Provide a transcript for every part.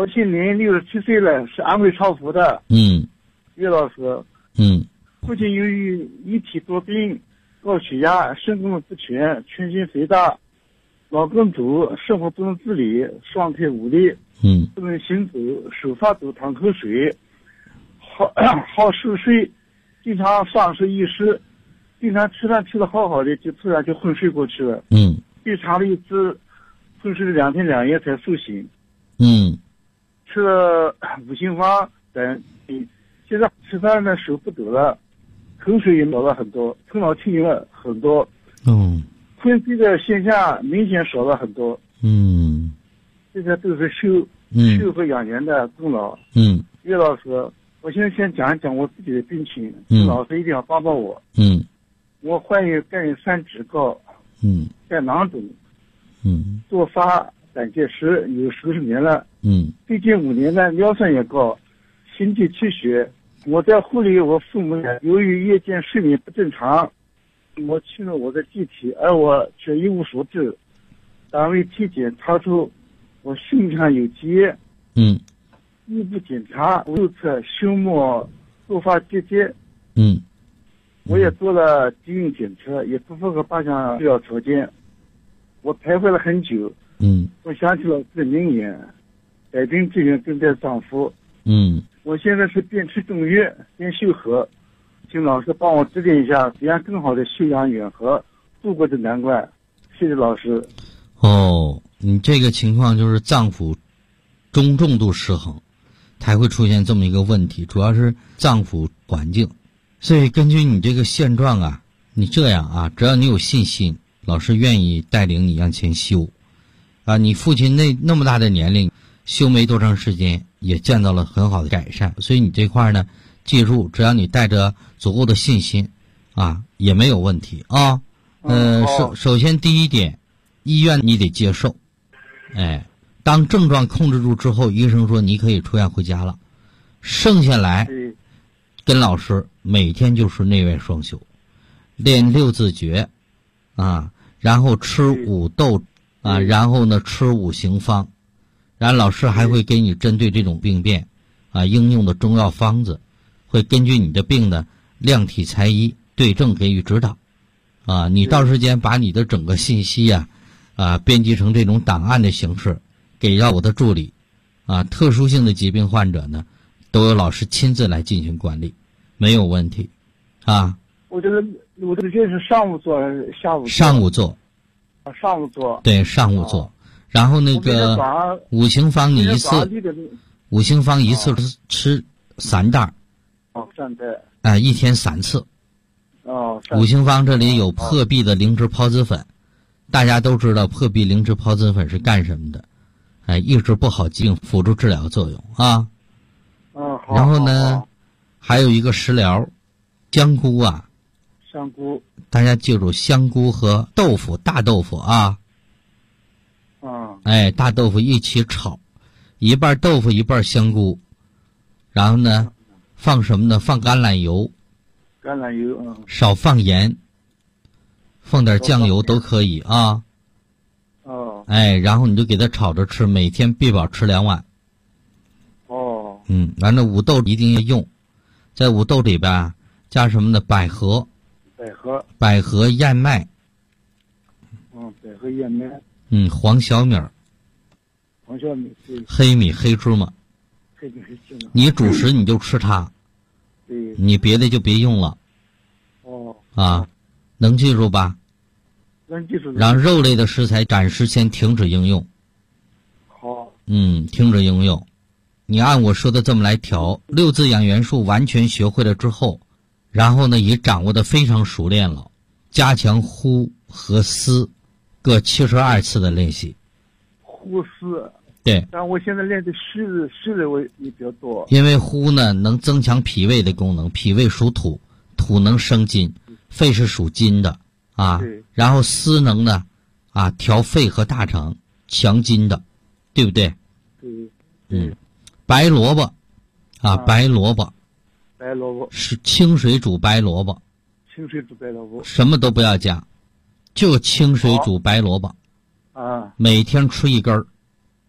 我今年67岁了，是安徽巢湖的。岳老师。父亲由于一体多病，高血压、肾功能不全、全身肥大、脑梗阻，生活不能自理，双腿无力，不能行走，手发抖，淌口水，好嗜睡，经常丧失意识，经常吃饭吃得好的，就突然就昏睡过去了。最长的一次昏睡了2天2夜才苏醒。吃了5星方等，现在吃饭呢手不抖了，口水也少了很多，头脑清醒了很多。昏睡的现象明显少了很多。这些都是修复养元的功劳。岳老师，我现在先讲一讲我自己的病情，老师一定要帮帮我。我患有肝炎3脂高，肝囊肿，多发胆结石有10年了。最近5年呢，尿酸也高，心悸气血。我在护理我父母呢，由于夜间睡眠不正常，我去了我的机体，而我却一无所知。单位体检查出我胸腔有结，腹部检查右侧胸膜多发结节。我也做了基因检测，也不符合8项必要条件。我徘徊了很久。我想起了这名言，百病之源根在脏腑。我现在是边吃中药边修和，请老师帮我指点一下，怎样更好的休养远和，度过这难关。谢谢老师。 你这个情况就是脏腑中重度失衡，才会出现这么一个问题，主要是脏腑环境。所以根据你这个现状啊，你这样啊，只要你有信心，老师愿意带领你向前修。你父亲那么大的年龄，修没多长时间，也见到了很好的改善。所以你这块呢，记住，只要你带着足够的信心，也没有问题啊。首先第一点，医院你得接受。当症状控制住之后，医生说你可以出院回家了。剩下来，跟老师每天就是内外双修，练6字诀，然后吃5豆。然后呢，吃5行方，然后老师还会给你针对这种病变，应用的中药方子，会根据你的病的量体裁衣，对症给予指导。你到时间把你的整个信息编辑成这种档案的形式，给到我的助理。特殊性的疾病患者呢，都由老师亲自来进行管理，没有问题。 我这个是上午做还是下午做？ 上午做。 上午做。 对，上午做。然后那个5行方你一次，5行方一次吃3袋。 3袋。 一天3次。5行方这里有破壁的灵芝孢子粉，大家都知道破壁灵芝孢子粉是干什么的？抑制不好疾病，辅助治疗作用啊。然后呢，还有一个食疗，香菇。 香菇。 大家记住，香菇和豆腐，大豆腐大豆腐一起炒，一半豆腐一半香菇，然后呢，放什么呢？放橄榄油。 橄榄油少放盐，放点酱油都可以然后你就给它炒着吃，每天必保吃2碗。完了五豆一定要用，在五豆里边加什么呢？百合。百合燕麦。 百合燕麦。 黄小米。黑米黑芝麻。你主食你就吃它。你别的就别用了。能记住吧？ 能记住。 让肉类的食材暂时先停止应用。 好。 停止应用。你按我说的这么来调，6字养元术完全学会了之后，然后呢也掌握的非常熟练了，加强呼和吸各72次的练习。 呼吸。 对。 但我现在练的吸的我也比较多。 因为呼呢能增强脾胃的功能，脾胃属土，土能生金，肺是属金的然后吸能呢调肺和大肠，强筋的，对不对？ 对。 白萝卜白萝卜是清水煮白萝卜。 清水煮白萝卜。 什么都不要加，就清水煮白萝卜。每天吃1根儿。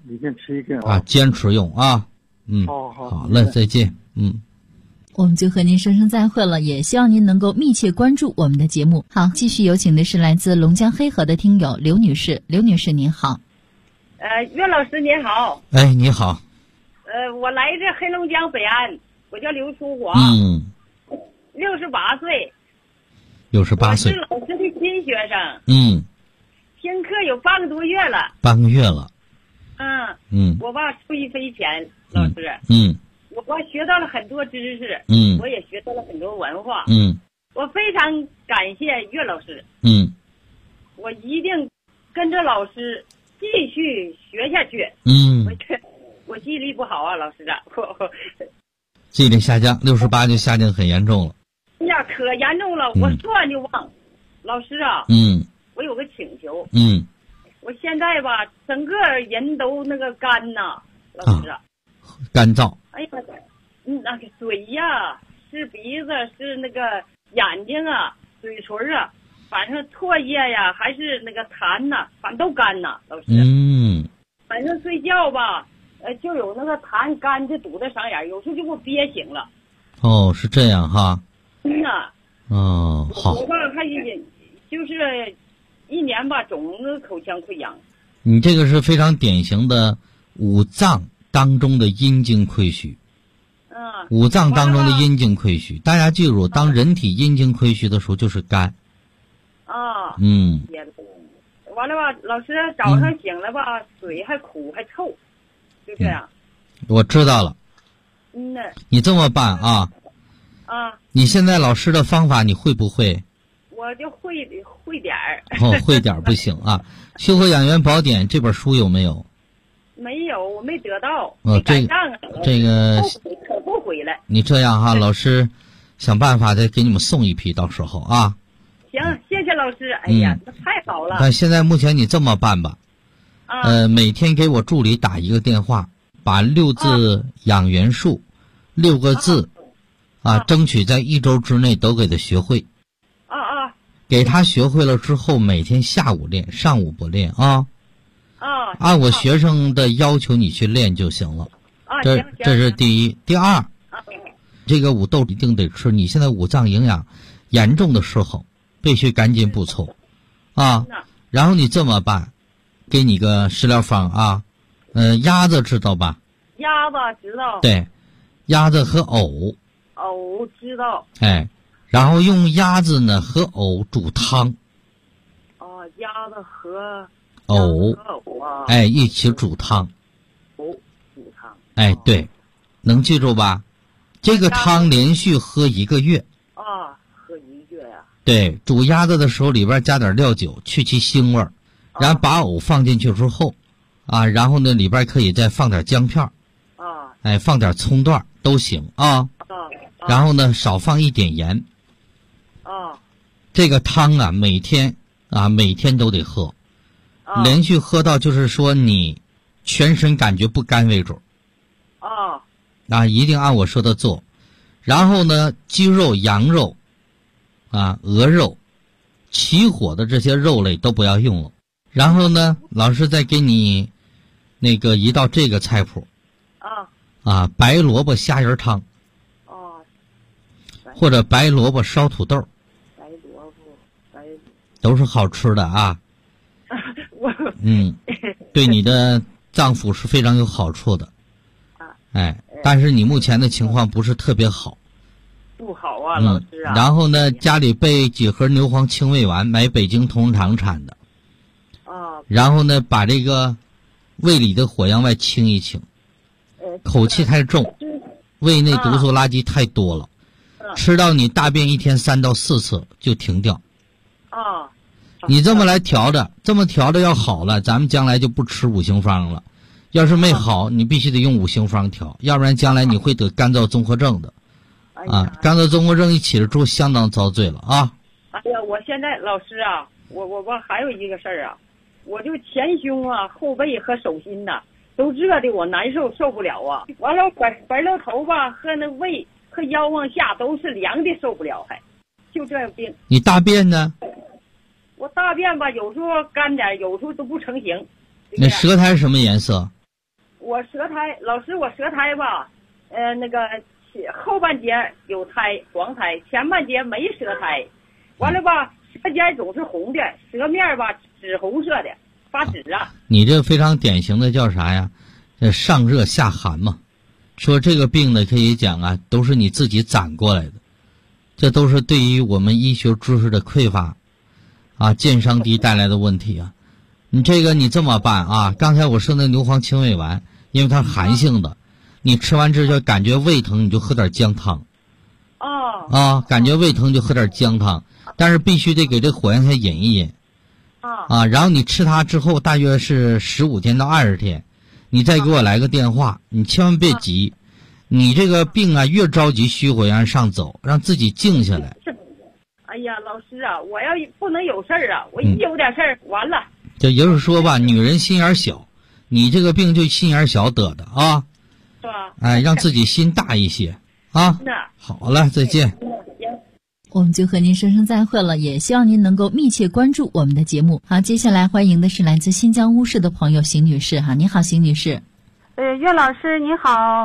每天吃一根啊，坚持用啊。好嘞，再见。 我们就和您说声再会了，也希望您能够密切关注我们的节目。好，继续有请的是来自龙江黑河的听友刘女士。刘女士您好。 岳老师您好。 哎，你好。 我来自黑龙江北安，我叫刘淑华。68岁。 68岁。 我是老师的新学生。听课有半个多月了。 半个月了。 我吧受益匪浅，老师。我学到了很多知识。我也学到了很多文化。我非常感谢岳老师。我一定跟着老师继续学下去。我记忆力不好啊，老师啊。 记忆力下降，68就下降很严重了。 哎呀，可严重了，我说完就忘。老师啊。我有个请求。我现在吧，整个人都那个干呐，老师啊。 干燥。 哎呀，那个嘴呀，是鼻子，是那个眼睛啊，嘴唇啊，反正唾液呀，还是那个痰呐，反正都干呐，老师。反正睡觉吧，就有那个痰干就堵在嗓眼，有时候就给我憋醒了。 哦，是这样哈。好。 我吧还就是1年吧，总口腔溃疡。 你这个是非常典型的五脏当中的阴经亏虚。五脏当中的阴经亏虚，大家记住，当人体阴经亏虚的时候就是肝。 完了吧，老师早上醒了吧，嘴还苦还臭，就这样。 我知道了。你这么办啊？你现在老师的方法你会不会？ 我就会点儿。 会点儿不行啊！《修和养元宝典》这本书有没有？ 没有，我没得到。 这个可后悔了。 你这样哈，老师想办法再给你们送一批，到时候啊。 行，谢谢老师。哎呀，那太好了。 但现在目前你这么办吧。每天给我助理打一个电话，把6字养元术6个字争取在1周之内都给他学会。给他学会了之后，每天下午练，上午不练啊。按我学生的要求你去练就行了。这是第一。第二，这个五豆一定得吃。你现在五脏营养严重的失衡，必须赶紧补充然后你这么办，给你个食疗方啊。鸭子知道吧？ 鸭子知道。 对，鸭子和藕。 藕知道。 然后用鸭子呢和藕煮汤。 鸭子和藕一起煮汤。 煮汤。 对，能记住吧？这个汤连续喝1个月。 喝1个月呀。 对，煮鸭子的时候里边加点料酒，去其腥味儿，然后把藕放进去之后，然后呢里边可以再放点姜片放点葱段都行然后呢少放一点盐。这个汤每天都得喝，连续喝到就是说你全身感觉不干为止。一定按我说的做。然后呢，鸡肉、羊肉鹅肉起火的这些肉类都不要用了。然后呢，老师再给你那个一道这个菜谱白萝卜虾仁汤或者白萝卜烧土豆。都是好吃的对你的脏腑是非常有好处的。但是你目前的情况不是特别好。 不好老师然后呢，家里备几盒牛黄清胃丸，买北京同仁堂产的。然后呢，把这个胃里的火阳外清一清。口气太重，胃内毒素垃圾太多了，吃到你大便1天3到4次就停掉。你这么来调的，这么调的要好了，咱们将来就不吃五行方了。要是没好，你必须得用五行方调，要不然将来你会得干燥综合症的。干燥综合症一起了之后，相当遭罪了哎呀，我现在老师我还有一个事儿我就前胸后背和手心都热的我难受，受不了完了白了头发和那胃和腰往下都是凉的，受不了就这样病。 你大便呢？ 我大便吧，有时候干点，有时候都不成形。 那舌苔什么颜色？ 我舌苔，老师，我舌苔吧，那个后半截有苔黄苔，前半截没舌苔，完了吧，舌尖总是红的，舌面吧紫红色的，发紫啊。 你这非常典型的叫啥呀？上热下寒嘛。说这个病呢，可以讲啊，都是你自己攒过来的，这都是对于我们医学知识的匮乏啊，健康低带来的问题啊。你这个你这么办啊？刚才我说那牛黄清胃丸，因为它寒性的，你吃完之后就感觉胃疼，你就喝点姜汤。感觉胃疼就喝点姜汤，但是必须得给这火焰菜饮一饮。然后你吃它之后大约是15天到20天，你再给我来个电话，你千万别急，你这个病啊越着急虚火焰上走，让自己静下来。 哎呀，老师啊，我要不能有事儿啊，我一有点事儿完了。 这也就是说吧，女人心眼小，你这个病就心眼小得的啊。 是吧？ 哎，让自己心大一些啊。好了，再见。 我们就和您说声再会了，也希望您能够密切关注我们的节目。好，接下来欢迎的是来自新疆乌市的朋友邢女士哈，你好，邢女士。 岳老师你好。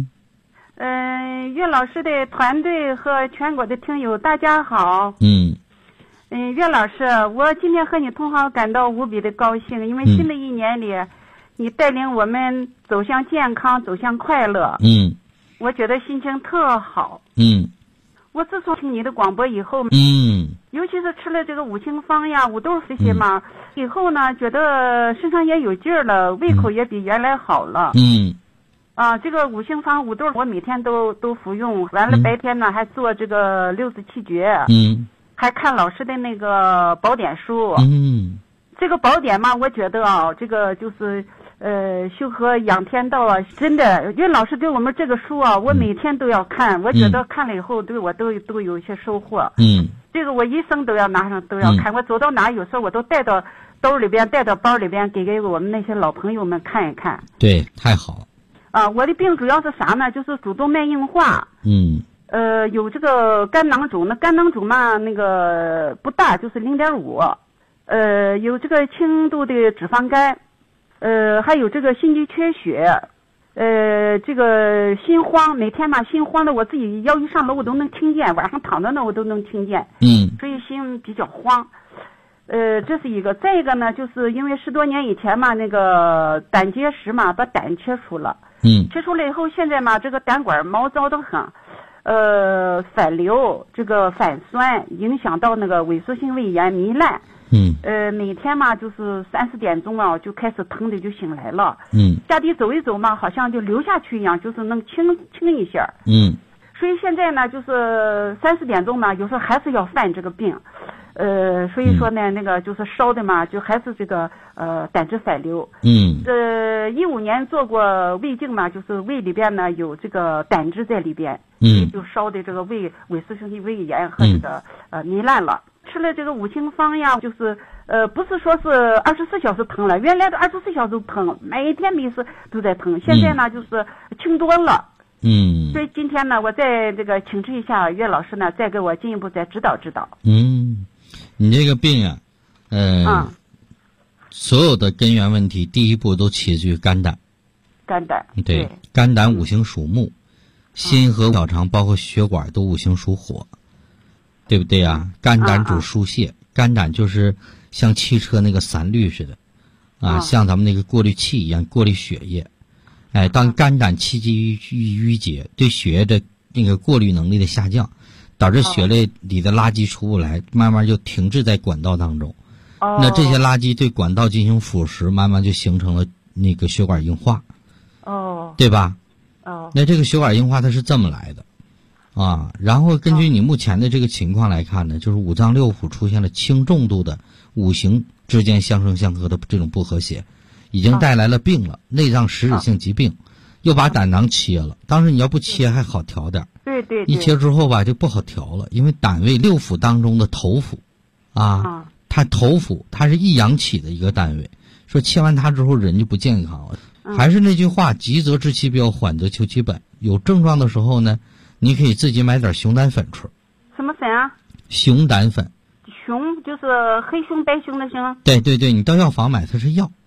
岳老师的团队和全国的听友大家好。岳老师，我今天和你同行感到无比的高兴，因为新的一年里，你带领我们走向健康，走向快乐。我觉得心情特好。我自从听你的广播以后，尤其是吃了这个五行方呀、五豆这些嘛，以后呢，觉得身上也有劲儿了，胃口也比原来好了。这个五行方五豆我每天都服用，完了白天呢还做这个67诀，还看老师的那个宝典书。这个宝典嘛，我觉得啊，这个就是修和养天道啊，真的，岳老师给我们这个书啊，我每天都要看，我觉得看了以后对我都有一些收获。这个我一生都要拿上，都要看。我走到哪有时候我都带到兜里边，带到包里边，给我们那些老朋友们看一看。 对，太好。 我的病主要是啥呢？就是主动脉硬化。有这个肝囊肿，那肝囊肿嘛，那个不大，就是0.5。有这个轻度的脂肪肝。还有这个心肌缺血，这个心慌，每天嘛心慌的，我自己要一上楼我都能听见，晚上躺着呢我都能听见，所以心比较慌。这是一个。再一个呢，就是因为10多年以前嘛，那个胆结石嘛，把胆切除了，切除了以后，现在嘛这个胆管毛躁得很，反流，这个反酸，影响到那个萎缩性胃炎糜烂。每天嘛就是3、4点钟啊就开始疼的就醒来了。下地走一走嘛，好像就流下去一样，就是能轻一下。所以现在呢，就是3、4点钟嘛，有时候还是要犯这个病。所以说呢，那个就是烧的嘛，就还是这个胆汁反流。15年做过胃镜嘛，就是胃里边呢有这个胆汁在里边，所以就烧的这个胃萎缩性胃炎和这个糜烂了。吃了这个五行方呀，就是不是说是24小时疼了，原来的24小时都疼，每天没事都在疼，现在呢就是轻多了。所以今天呢，我再这个请示一下岳老师呢，再给我进一步再指导指导。 你这个病啊，所有的根源问题，第一步都起自于肝胆。对，肝胆五行属木，心和小肠包括血管都五行属火。对不对啊？肝胆主疏泄，肝胆就是像汽车那个散滤似的，像咱们那个过滤器一样过滤血液。当肝胆气机淤结，对血液的那个过滤能力的下降，导致血液里的垃圾出不来，慢慢就停滞在管道当中。那这些垃圾对管道进行腐蚀，慢慢就形成了那个血管硬化。对吧？那这个血管硬化它是这么来的。然后根据你目前的这个情况来看呢，就是五脏六腑出现了轻重度的五行之间相生相克的这种不和谐，已经带来了病了，内脏实质性疾病，又把胆囊切了。当时你要不切还好调点， 对， 一切之后吧就不好调了，因为胆为6腑当中的头腑，它头腑它是一阳起的一个单位，说切完它之后人就不健康了。还是那句话，急则治其标，缓则求其本。有症状的时候呢，你可以自己买点熊胆粉吃。 什么粉啊？ 熊胆粉。 熊就是黑熊白熊的熊。 对，你到药房买，它是药。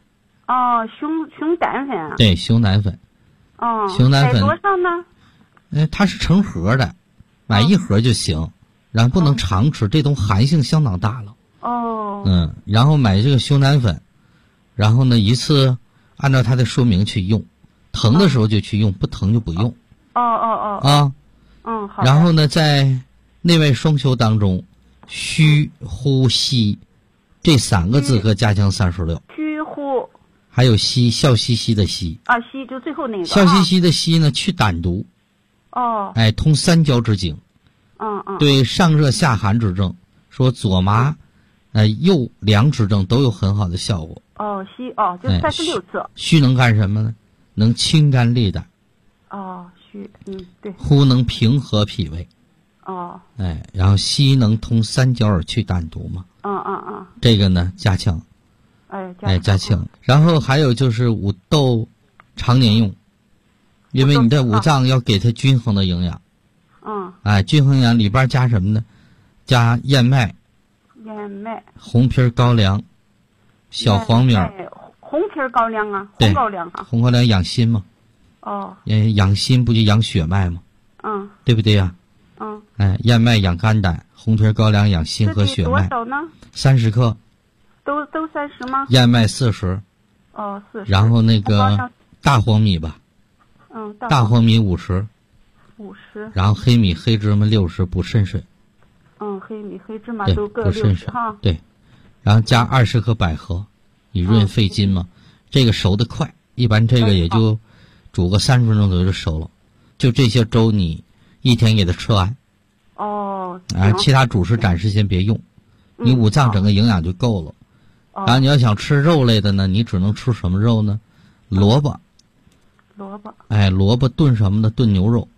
哦，熊胆粉。 对，熊胆粉。 哦。 熊胆粉买多少呢？ 它是成盒的，买一盒就行，然后不能常吃，这种寒性相当大了。 哦。 然后买这个熊胆粉，然后呢一次按照它的说明去用，疼的时候就去用，不疼就不用。 哦。好。 然后呢，在内外双修当中，虚呼吸这3个字和加强36。 虚呼。 还有息，笑嘻嘻的嘻。 嘻就最后那个。 笑嘻嘻的嘻呢，去胆毒。通三焦之经。对上热下寒之症，说左麻，右凉之症都有很好的效果。 虚就36次。 虚能干什么呢？能清肝利胆。 虚，对。 呼能平和脾胃。然后吸能通三焦而去胆毒嘛。这个呢，加强。加强。然后还有就是五豆，常年用，因为你的五脏要给它均衡的营养。均衡营养里边加什么呢？加燕麦。红皮高粱，小黄米。 红皮高粱啊，红高粱啊。 红高粱养心嘛。养心不就养血脉吗？对不对呀？燕麦养肝胆，红皮高粱养心和血脉。 多少呢 ？30克。 都30吗？ 燕麦40。 40。 然后那个大黄米吧。大黄米50。然后黑米黑芝麻60，补肾水。 黑米黑芝麻都各60哈。 对。然后加20克百合，以润肺经嘛。这个熟得快，一般这个也就煮个30分钟左右就熟了。就这些粥你一天给它吃完。其他主食暂时先别用，你五脏整个营养就够了。然后你要想吃肉类的呢，你只能吃什么肉呢？萝卜。萝卜炖什么呢？炖牛肉。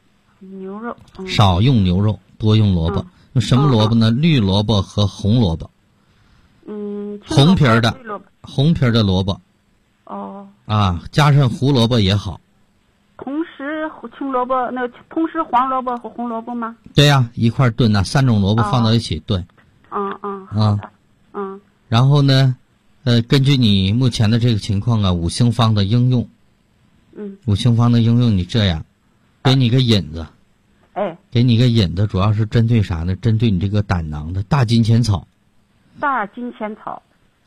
少用牛肉，多用萝卜。用什么萝卜呢？绿萝卜和红萝卜。红皮儿的萝卜。加上胡萝卜也好。 同时青萝卜同时黄萝卜和红萝卜吗？ 对呀，一块炖呐，3种萝卜放到一起炖。 好的。 然后呢，根据你目前的这个情况啊，五行方的应用。五行方的应用，你这样，给你个引子。给你个引子，主要是针对啥呢？针对你这个胆囊的大金钱草。 大金钱草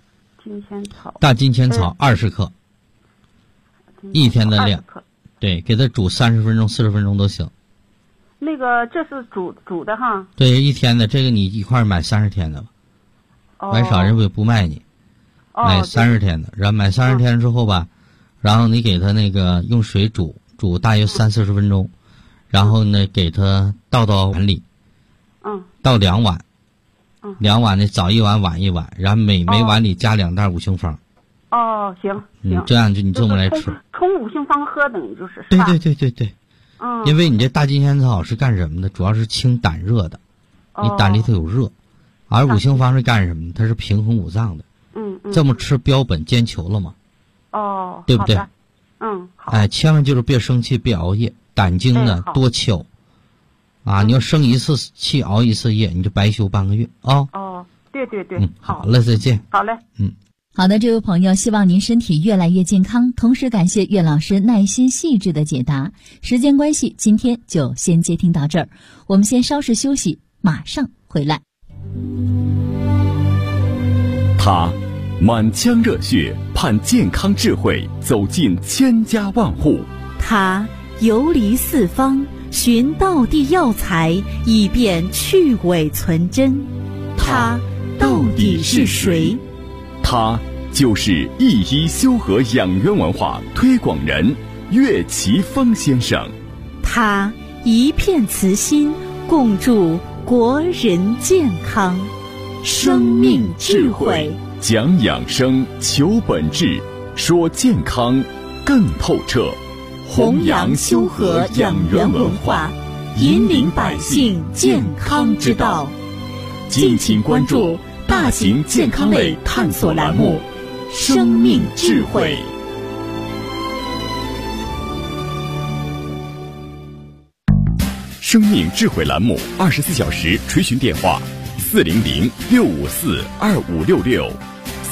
20克。一天的量。对，给它煮30分钟、40分钟都行。 那个这是煮的哈。 对，一天的，这个你一块买30天的吧。买少人不卖你。买30天的，然后买30天之后吧，然后你给它那个用水煮大约30-40分钟，然后呢给它倒到碗里。倒2碗。2碗呢，早一碗晚一碗，然后每碗里加2袋五行方。 行。 这样就你这么来吃。 冲五行方喝等就是对。因为你这大金钱草是干什么的？主要是清胆热的，你胆里头有热，而五行方是干什么的？它是平衡五脏的。这么吃标本兼求了嘛？对不对？ 好。 千万就是别生气，别熬夜，胆经呢多求。你要生一次气，熬一次夜，你就白休半个月啊。 对。 好了，再见。 好嘞。 好的，这位朋友，希望您身体越来越健康，同时感谢岳老师耐心细致的解答。时间关系，今天就先接听到这儿，我们先稍事休息，马上回来。 他满腔热血盼健康智慧走进千家万户， 他游离四方寻道地药材以便去伪存真，他到底是谁？ 他就是一医修和养元文化推广人岳奇峰先生。 他一片慈心，共筑国人健康。生命智慧， 讲养生，求本质，说健康更透彻。 弘扬修和养元文化，引领百姓健康之道。敬请关注大型健康类探索栏目《生命智慧》。 生命智慧栏目24小时垂询电话：400-654-2566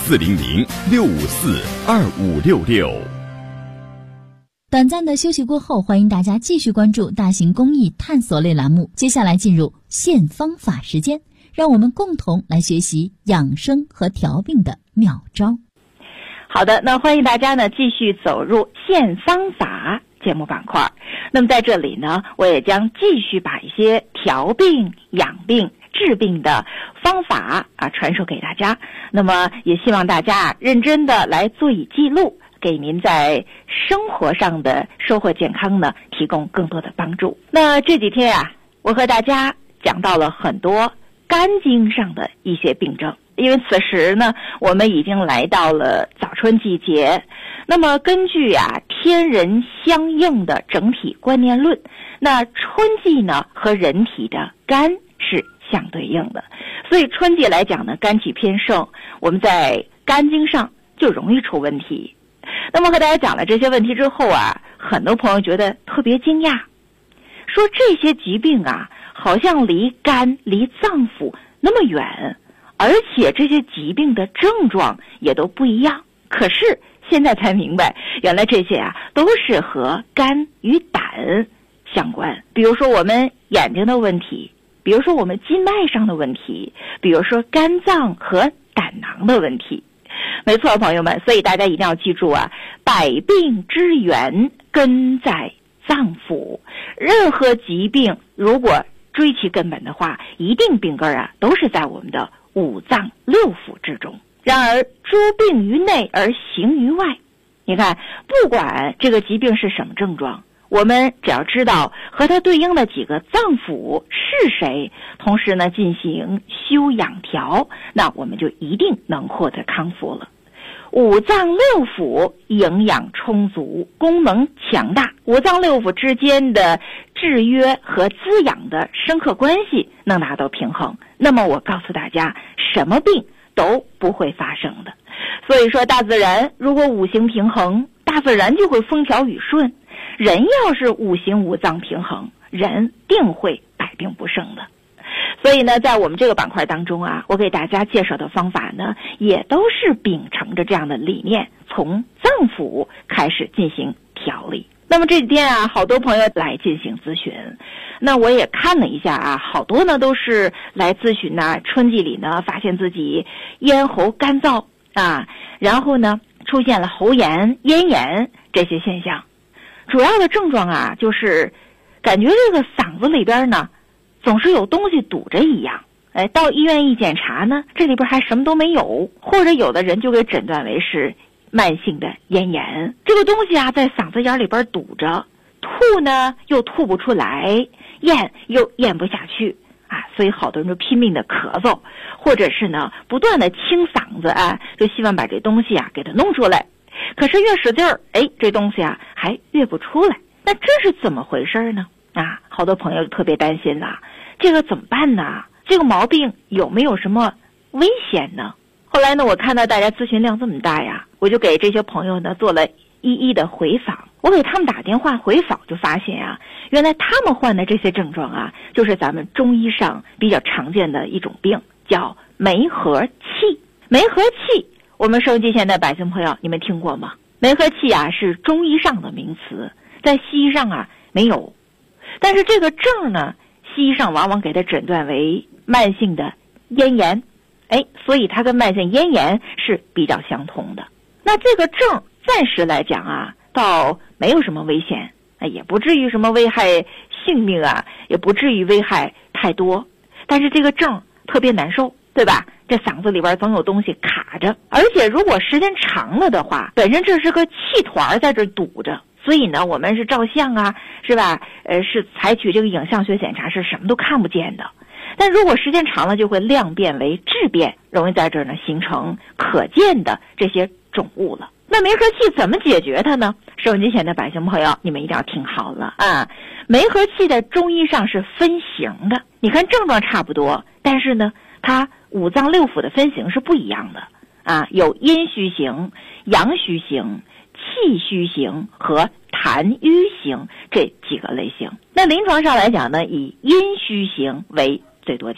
400-654-2566。 短暂的休息过后，欢迎大家继续关注大型公益探索类栏目。接下来进入献方法时间，让我们共同来学习养生和调病的妙招。 好的，那欢迎大家呢继续走入献方法节目板块。那么在这里呢，我也将继续把一些调病、养病、治病的方法传授给大家。那么也希望大家认真的来做以记录，给您在生活上的收获健康呢提供更多的帮助。那这几天我和大家讲到了很多肝经上的一些病症，因为此时呢我们已经来到了早春季节。那么根据天人相应的整体观念论，那春季呢和人体的肝是相对应的，所以春季来讲呢，肝气偏盛，我们在肝经上就容易出问题。那么和大家讲了这些问题之后很多朋友觉得特别惊讶，说这些疾病好像离肝离脏腑那么远，而且这些疾病的症状也都不一样。可是现在才明白，原来这些都是和肝与胆相关。比如说我们眼睛的问题，比如说我们筋脉上的问题，比如说肝脏和胆囊的问题。没错，朋友们，所以大家一定要记住百病之源根在脏腑。任何疾病如果追其根本的话，一定病根都是在我们的五脏六腑之中。然而诸病于内而行于外，你看不管这个疾病是什么症状，我们只要知道和它对应的几个脏腑是谁，同时呢进行修养调，那我们就一定能获得康复了。五脏六腑营养充足，功能强大，五脏六腑之间的制约和滋养的深刻关系能达到平衡，那么我告诉大家，什么病都不会发生的。所以说大自然如果五行平衡，大自然就会风调雨顺。人要是五行五脏平衡，人定会百病不生的。所以呢，在我们这个板块当中我给大家介绍的方法呢，也都是秉承着这样的理念，从脏腑开始进行调理。那么这几天好多朋友来进行咨询，那我也看了一下好多呢都是来咨询春季里呢发现自己咽喉干燥然后呢出现了喉炎、咽炎这些现象。主要的症状就是感觉这个嗓子里边呢总是有东西堵着一样。到医院一检查呢，这里边还什么都没有，或者有的人就给诊断为是慢性的咽炎。这个东西在嗓子眼里边堵着，吐呢又吐不出来，咽又咽不下去所以好多人就拼命的咳嗽，或者是呢不断的清嗓子就希望把这东西给它弄出来。可是越使劲儿这东西还越不出来。那这是怎么回事呢？好多朋友就特别担心了，这个怎么办呢？这个毛病有没有什么危险呢？后来呢，我看到大家咨询量这么大我就给这些朋友呢做了一一的回访。我给他们打电话回访，就发现原来他们患的这些症状就是咱们中医上比较常见的一种病，叫梅核气。梅核气，我们收音机前的百姓朋友，你们听过吗？梅核气是中医上的名词，在西医上没有。但是这个症呢，西医上往往给它诊断为慢性的咽炎，所以它跟慢性咽炎是比较相同的。那这个症暂时来讲倒没有什么危险，也不至于什么危害性命也不至于危害太多。但是这个症特别难受，对吧？这嗓子里边总有东西卡着，而且如果时间长了的话，本身这是个气团在这堵着，所以呢我们是照相是吧？是采取这个影像学检查是什么都看不见的。但如果时间长了，就会量变为质变，容易在这儿呢形成可见的这些肿物了。那梅核气怎么解决它呢？收音机前的百姓朋友，你们一定要听好了梅核气在中医上是分型的。你看症状差不多，但是呢它五脏六腑的分型是不一样的有阴虚型、阳虚型、气虚型和痰瘀型这几个类型。那临床上来讲呢，以阴虚型为最多见，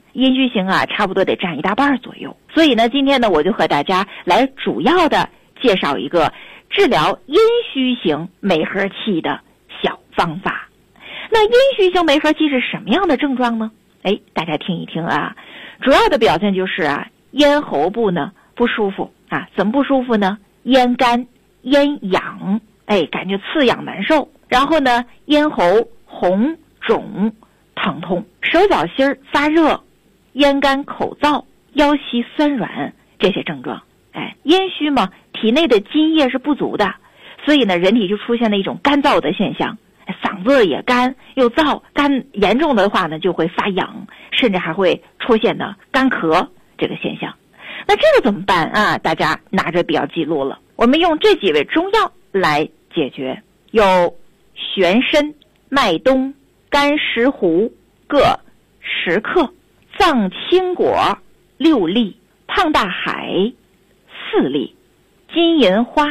阴虚型啊，差不多得占1大半左右。所以呢，今天呢，我就和大家来主要的介绍一个治疗阴虚型梅核气的小方法。那阴虚型梅核气是什么样的症状呢？大家听一听啊，主要的表现就是啊，咽喉部呢不舒服啊，怎么不舒服呢？咽干、咽痒，感觉刺痒难受。然后呢，咽喉红肿疼痛，手脚心发热，咽干口燥，腰膝酸软，这些症状。阴虚嘛，体内的津液是不足的，所以呢，人体就出现了一种干燥的现象，嗓子也干又燥，干严重的话呢，就会发痒，甚至还会出现呢干咳这个现象。那这个怎么办啊？大家拿着笔要记录了。我们用这几味中药来解决，有玄参、麦冬、干石斛各10克，藏青果6粒，胖大海4粒，金银花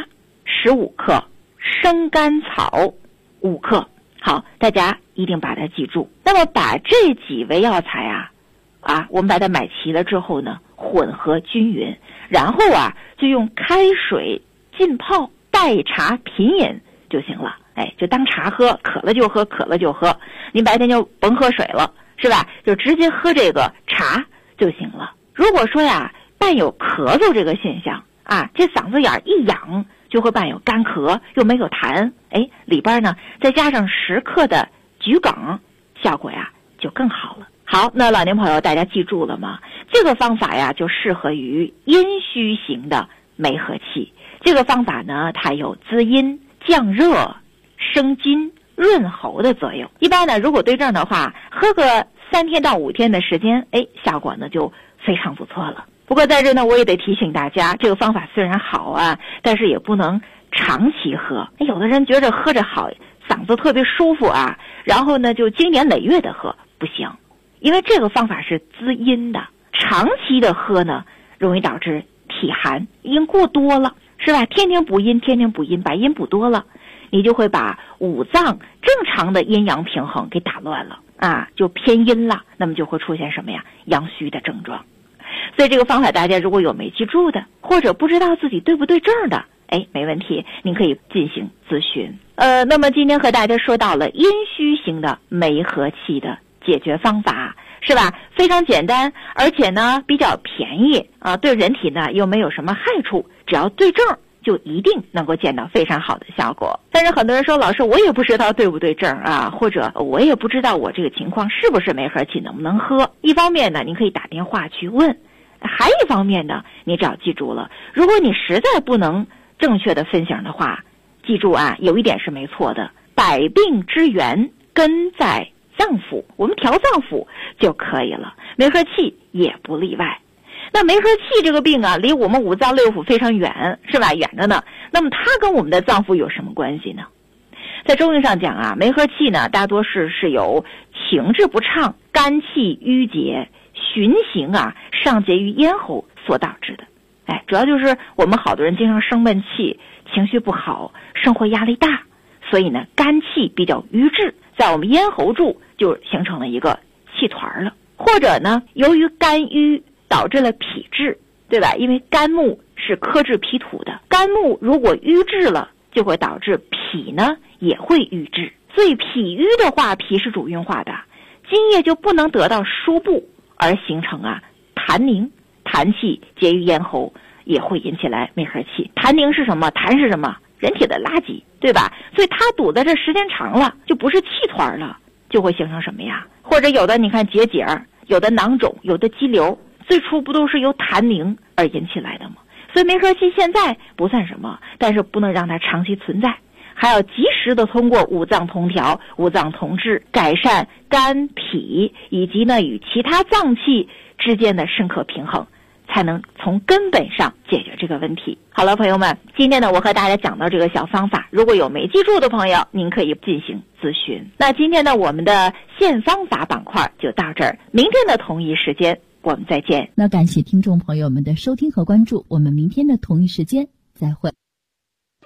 15克，生甘草5克。好，大家一定把它记住。那么把这几味药材我们把它买齐了之后呢，混合均匀，然后就用开水浸泡，代茶品饮就行了。就当茶喝，渴了就喝，渴了就喝。您白天就甭喝水了，是吧？就直接喝这个茶就行了。如果说伴有咳嗽这个现象这嗓子眼一痒，就会伴有干咳，又没有痰，里边呢再加上10克的桔梗，效果就更好了。好，那老年朋友大家记住了吗？这个方法就适合于阴虚型的梅核气。这个方法呢，它有滋阴、降热、生津、润喉的作用。一般呢，如果对症的话，喝个3天到5天的时间，效果呢就非常不错了。不过在这呢，我也得提醒大家，这个方法虽然好但是也不能长期喝。有的人觉着喝着好，嗓子特别舒服然后呢就经年累月的喝，不行，因为这个方法是滋阴的，长期的喝呢，容易导致体寒，阴过多了，是吧？天天补阴，把阴补多了，你就会把五脏正常的阴阳平衡给打乱了就偏阴了，那么就会出现什么呀？阳虚的症状。所以这个方法大家如果有没记住的，或者不知道自己对不对症的，没问题，您可以进行咨询。那么今天和大家说到了阴虚型的梅核气的解决方法，是吧？非常简单，而且呢比较便宜对人体呢又没有什么害处，只要对症就一定能够见到非常好的效果。但是很多人说，老师我也不知道对不对症或者我也不知道我这个情况是不是梅核气，能不能喝。一方面呢，您可以打电话去问，还一方面呢，你只要记住了，如果你实在不能正确的分享的话，记住有一点是没错的，百病之源根在脏腑，我们调脏腑就可以了，梅核气也不例外。那梅核气这个病离我们五脏六腑非常远，是吧？远着呢。那么它跟我们的脏腑有什么关系呢？在中医上讲梅核气呢，大多是由情志不畅、肝气郁结、循行上结于咽喉所导致的。主要就是我们好多人经常生闷气，情绪不好，生活压力大，所以呢肝气比较郁滞，在我们咽喉处就形成了一个气团了。或者呢，由于肝郁导致了脾滞，对吧？因为肝木是克制脾土的，肝木如果郁滞了，就会导致脾呢也会郁滞。所以脾郁的话，脾是主运化的，津液就不能得到输布，而形成痰凝，痰气结于咽喉，也会引起来梅核气。痰凝是什么？痰是什么？人体的垃圾，对吧？所以它堵在这时间长了，就不是气团了，就会形成什么呀？或者有的你看结节，有的囊肿，有的肌瘤，最初不都是由痰凝而引起来的吗？所以梅核气现在不算什么，但是不能让它长期存在，还要及时的通过五脏同调、五脏同治，改善肝脾以及呢与其他脏器之间的深刻平衡，才能从根本上解决这个问题。好了，朋友们，今天呢我和大家讲到这个小方法，如果有没记住的朋友，您可以进行咨询。那今天呢我们的现方法板块就到这儿，明天的同一时间我们再见。 那感谢听众朋友们的收听和关注，我们明天的同一时间再会。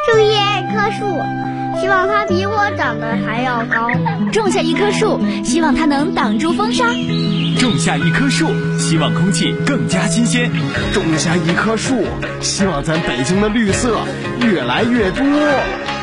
种下一棵树，希望它比我长得还要高。 种下一棵树，希望它能挡住风沙。 种下一棵树，希望空气更加新鲜。 种下一棵树，希望咱北京的绿色越来越多。